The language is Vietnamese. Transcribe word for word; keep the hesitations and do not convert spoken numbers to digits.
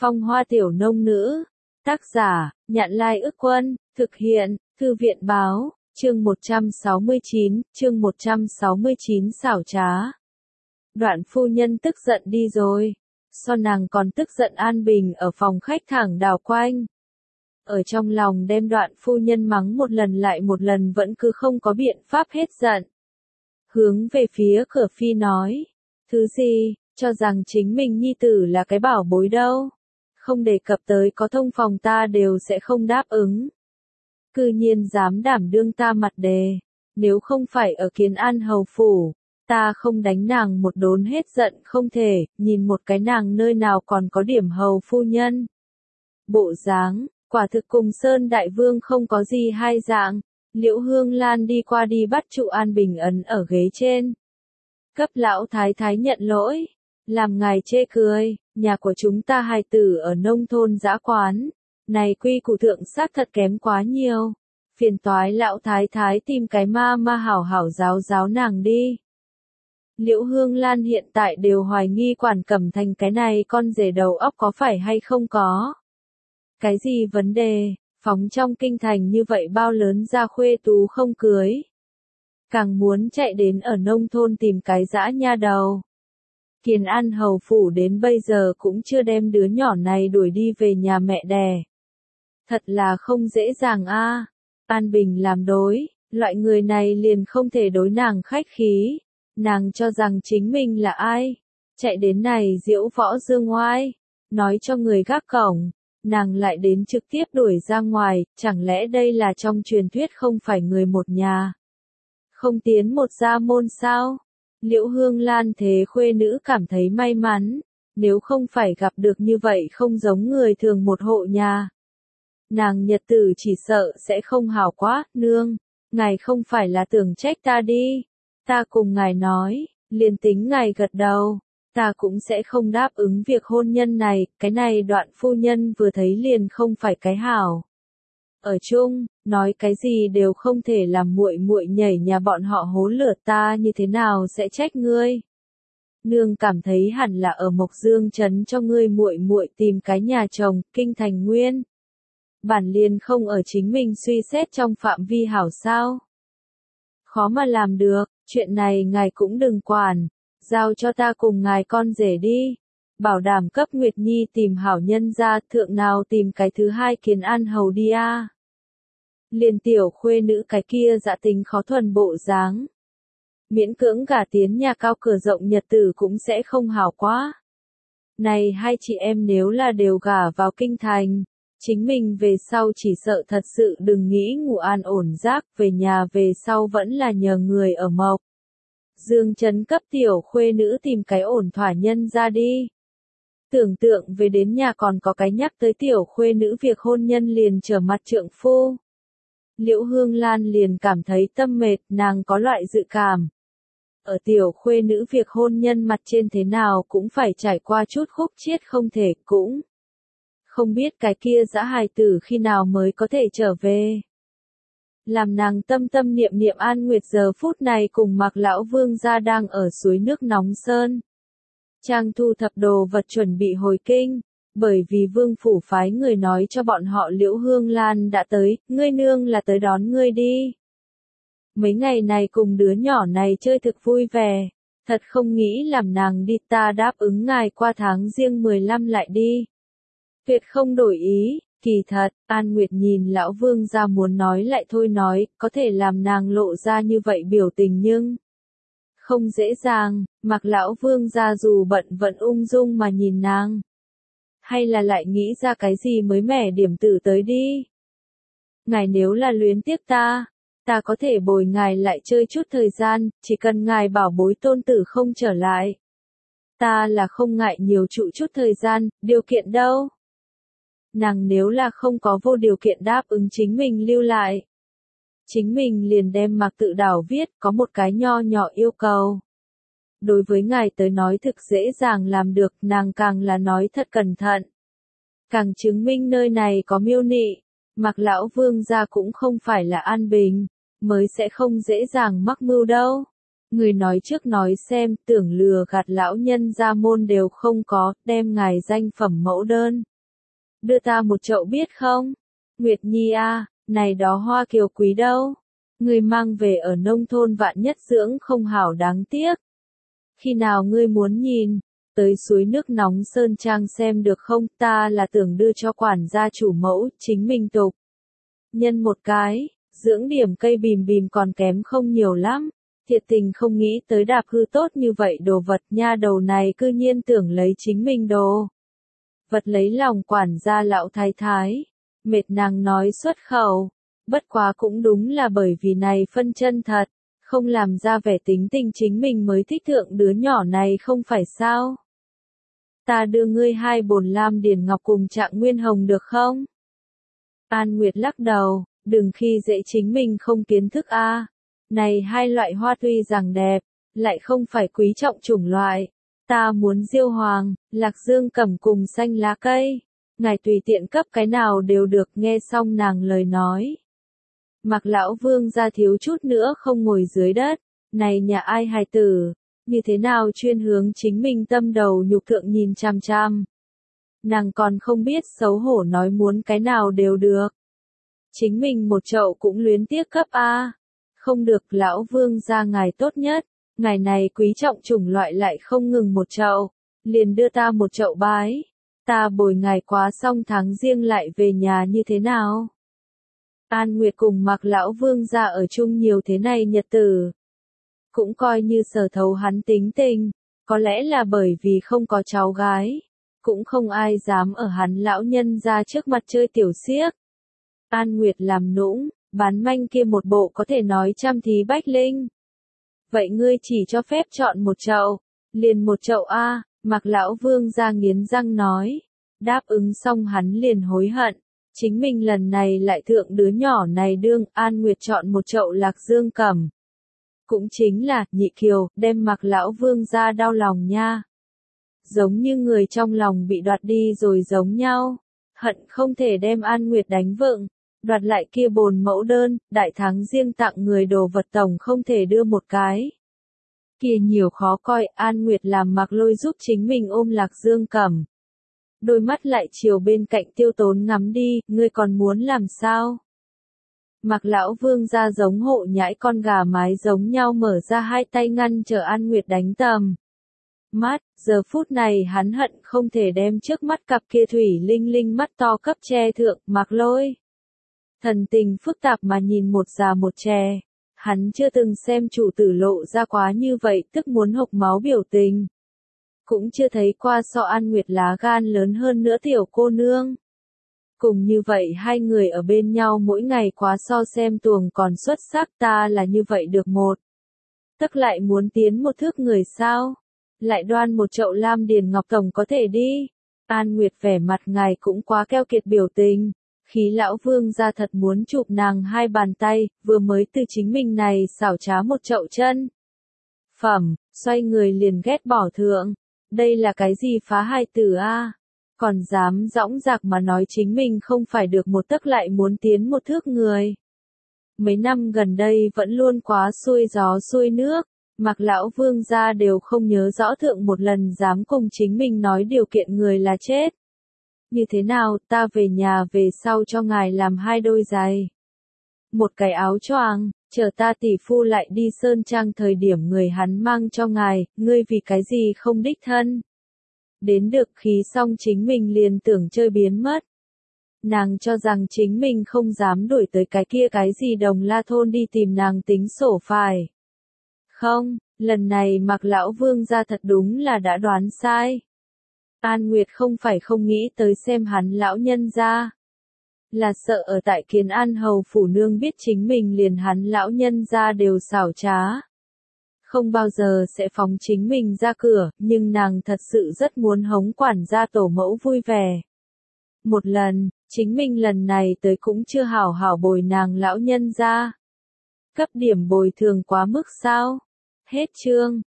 Phong Hoa Tiểu Nông Nữ. Tác giả, Nhạn Lai Ức Quân, thực hiện, Thư viện Báo, chương một trăm sáu mươi chín, chương một trăm sáu mươi chín xảo trá. Đoạn phu nhân tức giận đi rồi. So nàng còn tức giận An Bình ở phòng khách thẳng đảo quanh. Ở trong lòng đem Đoạn phu nhân mắng một lần lại một lần vẫn cứ không có biện pháp hết giận. Hướng về phía Cửa Phi nói, thứ gì, cho rằng chính mình nhi tử là cái bảo bối đâu. Không đề cập tới có thông phòng ta đều sẽ không đáp ứng. Cư nhiên dám đảm đương ta mặt đề, nếu không phải ở Kiến An hầu phủ, ta không đánh nàng một đốn hết giận không thể, nhìn một cái nàng nơi nào còn có điểm hầu phu nhân. Bộ dáng, quả thực cùng Sơn Đại Vương không có gì hai dạng. Liễu Hương Lan đi qua đi bắt trụ An Bình ấn ở ghế trên. Cấp lão thái thái nhận lỗi, làm ngài chê cười, nhà của chúng ta hài tử ở nông thôn dã quán, này quy củ thượng xác thật kém quá nhiều. Phiền toái lão thái thái tìm cái ma ma hảo hảo giáo giáo nàng đi. Liễu Hương Lan hiện tại đều hoài nghi Quản Cẩm Thành cái này con rể đầu óc có phải hay không có. Cái gì vấn đề, phóng trong kinh thành như vậy bao lớn ra khuê tú không cưới. Càng muốn chạy đến ở nông thôn tìm cái dã nha đầu. Kiến An hầu phủ đến bây giờ cũng chưa đem đứa nhỏ này đuổi đi về nhà mẹ đẻ. Thật là không dễ dàng a. An Bình làm đối, loại người này liền không thể đối nàng khách khí. Nàng cho rằng chính mình là ai? Chạy đến này diễu võ dương oai, nói cho người gác cổng, nàng lại đến trực tiếp đuổi ra ngoài, chẳng lẽ đây là trong truyền thuyết không phải người một nhà? Không tiến một gia môn sao? Liễu Hương Lan thế khuê nữ cảm thấy may mắn, nếu không phải gặp được như vậy không giống người thường một hộ nhà. Nàng nhật tử chỉ sợ sẽ không hảo quá, nương, ngài không phải là tưởng trách ta đi. Ta cùng ngài nói, liền tính ngài gật đầu, ta cũng sẽ không đáp ứng việc hôn nhân này, cái này Đoạn phu nhân vừa thấy liền không phải cái hảo. Ở chung, nói cái gì đều không thể làm muội muội nhảy nhà bọn họ hố lửa ta như thế nào sẽ trách ngươi. Nương cảm thấy hẳn là ở Mộc Dương trấn cho ngươi muội muội tìm cái nhà chồng, kinh thành nguyên. Bản liền không ở chính mình suy xét trong phạm vi hảo sao. Khó mà làm được, chuyện này ngài cũng đừng quản, giao cho ta cùng ngài con rể đi. Bảo đảm cấp Nguyệt Nhi tìm hảo nhân ra, thượng nào tìm cái thứ hai Kiến An hầu đi a. Liền tiểu khuê nữ cái kia dạ tính khó thuần bộ dáng. Miễn cưỡng gả tiến nhà cao cửa rộng nhật tử cũng sẽ không hảo quá. Này hai chị em nếu là đều gả vào kinh thành, chính mình về sau chỉ sợ thật sự đừng nghĩ ngủ an ổn giấc, về nhà về sau vẫn là nhờ người ở Mộc Dương trấn cấp tiểu khuê nữ tìm cái ổn thỏa nhân ra đi. Tưởng tượng về đến nhà còn có cái nhắc tới tiểu khuê nữ việc hôn nhân liền trở mặt trượng phu. Liễu Hương Lan liền cảm thấy tâm mệt, nàng có loại dự cảm. Ở tiểu khuê nữ việc hôn nhân mặt trên thế nào cũng phải trải qua chút khúc chiết không thể cũng. Không biết cái kia dã hài tử khi nào mới có thể trở về. Làm nàng tâm tâm niệm niệm An Nguyệt giờ phút này cùng Mạc lão vương gia đang ở suối nước nóng sơn. Trang thu thập đồ vật chuẩn bị hồi kinh, bởi vì vương phủ phái người nói cho bọn họ Liễu Hương Lan đã tới, ngươi nương là tới đón ngươi đi. Mấy ngày này cùng đứa nhỏ này chơi thực vui vẻ, thật không nghĩ làm nàng đi, ta đáp ứng ngài qua tháng riêng mười lăm lại đi. Tuyệt không đổi ý, kỳ thật, An Nguyệt nhìn lão vương gia muốn nói lại thôi nói, có thể làm nàng lộ ra như vậy biểu tình nhưng không dễ dàng, Mặc lão vương gia dù bận vẫn ung dung mà nhìn nàng. Hay là lại nghĩ ra cái gì mới mẻ điểm tử tới đi. Ngài nếu là luyến tiếc ta, ta có thể bồi ngài lại chơi chút thời gian, chỉ cần ngài bảo bối tôn tử không trở lại. Ta là không ngại nhiều trụ chút thời gian, điều kiện đâu. Nàng nếu là không có vô điều kiện đáp ứng chính mình lưu lại. Chính mình liền đem Mạc Tự Đảo viết có một cái nho nhỏ yêu cầu. Đối với ngài tới nói thực dễ dàng làm được, nàng càng là nói thật cẩn thận. Càng chứng minh nơi này có miêu nị, Mạc lão vương gia cũng không phải là An Bình, mới sẽ không dễ dàng mắc mưu đâu. Người nói trước nói xem, tưởng lừa gạt lão nhân gia môn đều không có, đem ngài danh phẩm mẫu đơn. đưa ta một chậu biết không? Nguyệt Nhi a, này đó hoa kiều quý đâu? Ngươi mang về ở nông thôn vạn nhất dưỡng không hảo đáng tiếc. Khi nào ngươi muốn nhìn, tới suối nước nóng Sơn Trang xem được không? Ta là tưởng đưa cho quản gia chủ mẫu, chính mình tục. Nhân một cái, dưỡng điểm cây bìm bìm còn kém không nhiều lắm. Thiệt tình không nghĩ tới đạp hư tốt như vậy đồ vật, nha đầu này cư nhiên tưởng lấy chính mình đồ vật lấy lòng quản gia lão thái thái. Mệt nàng nói xuất khẩu, bất quá cũng đúng là bởi vì này phân chân thật, không làm ra vẻ tính tình chính mình mới thích thượng đứa nhỏ này không phải sao? Ta đưa ngươi hai bồn lam điền ngọc cùng Trạng Nguyên Hồng được không? An Nguyệt lắc đầu, đừng khi dễ chính mình không kiến thức a. Này hai loại hoa tuy rằng đẹp, lại không phải quý trọng chủng loại. Ta muốn diêu hoàng, lạc dương cẩm cùng xanh lá cây. Ngài tùy tiện cấp cái nào đều được. Nghe xong nàng lời nói. Mặc lão vương ra thiếu chút nữa không ngồi dưới đất. Này nhà ai hài tử, như thế nào chuyên hướng chính mình tâm đầu nhục thượng nhìn chăm chăm. Nàng còn không biết xấu hổ nói muốn cái nào đều được. Chính mình một chậu cũng luyến tiếc cấp a. Không được, lão vương ra ngài tốt nhất, ngài này quý trọng chủng loại lại không ngừng một chậu, liền đưa ta một chậu bái, ta bồi ngài quá xong tháng riêng lại về nhà như thế nào? An Nguyệt cùng Mặc lão vương ra ở chung nhiều thế này nhật tử, cũng coi như sở thấu hắn tính tình, có lẽ là bởi vì không có cháu gái, cũng không ai dám ở hắn lão nhân ra trước mặt chơi tiểu xiếc. An Nguyệt làm nũng, bán manh kia một bộ có thể nói trăm thí bách linh. Vậy ngươi chỉ cho phép chọn một chậu, liền một chậu a. Mặc lão vương ra nghiến răng nói. Đáp ứng xong hắn liền hối hận, chính mình lần này lại thượng đứa nhỏ này đương. An Nguyệt chọn một chậu lạc dương cẩm. Cũng chính là, nhị kiều, đem Mặc lão vương ra đau lòng nha. Giống như người trong lòng bị đoạt đi rồi giống nhau. Hận không thể đem An Nguyệt đánh vựng. Đoạt lại kia bồn mẫu đơn, đại thắng riêng tặng người đồ vật tổng không thể đưa một cái. Kia nhiều khó coi. An Nguyệt làm Mặc Lôi giúp chính mình ôm lạc dương cẩm. Đôi mắt lại chiều bên cạnh Tiêu Tốn ngắm đi, ngươi còn muốn làm sao? Mặc lão vương ra giống hộ nhãi con gà mái giống nhau mở ra hai tay ngăn chờ An Nguyệt đánh tầm. Mắt, giờ phút này hắn hận không thể đem trước mắt cặp kia thủy linh linh mắt to cấp che thượng. Mặc Lôi thần tình phức tạp mà nhìn một già một trẻ. Hắn chưa từng xem chủ tử lộ ra quá như vậy, tức muốn hộc máu biểu tình. Cũng chưa thấy qua so An Nguyệt lá gan lớn hơn nữa tiểu cô nương. Cùng như vậy hai người ở bên nhau mỗi ngày quá so xem tuồng còn xuất sắc. Ta là như vậy được một. Tức lại muốn tiến một thước người sao? Lại đoan một chậu lam điền ngọc tổng có thể đi. An Nguyệt vẻ mặt ngài cũng quá keo kiệt biểu tình. Khí lão vương ra thật muốn chụp nàng hai bàn tay, vừa mới từ chính mình này xảo trá một chậu chân. Phẩm, xoay người liền ghét bỏ thượng. Đây là cái gì phá hai tử a? Còn dám dõng dạc mà nói chính mình không phải được một tấc lại muốn tiến một thước người. Mấy năm gần đây vẫn luôn quá xuôi gió xuôi nước, Mặc lão vương gia đều không nhớ rõ thượng một lần dám cùng chính mình nói điều kiện người là chết. Như thế nào, ta về nhà về sau cho ngài làm hai đôi giày. Một cái áo choàng, chờ ta tỷ phu lại đi Sơn Trang thời điểm người hắn mang cho ngài, ngươi vì cái gì không đích thân. Đến được khí xong chính mình liền tưởng chơi biến mất. Nàng cho rằng chính mình không dám đuổi tới cái kia cái gì Đồng La thôn đi tìm nàng tính sổ phải. Không, lần này Mặc lão vương gia thật đúng là đã đoán sai. An Nguyệt không phải không nghĩ tới xem hắn lão nhân gia. Là sợ ở tại Kiến An hầu phủ nương biết chính mình liền hắn lão nhân gia đều xảo trá. Không bao giờ sẽ phóng chính mình ra cửa, nhưng nàng thật sự rất muốn hống quản gia tổ mẫu vui vẻ. Một lần, chính mình lần này tới cũng chưa hảo hảo bồi nàng lão nhân gia. Cấp điểm bồi thường quá mức sao? Hết chương.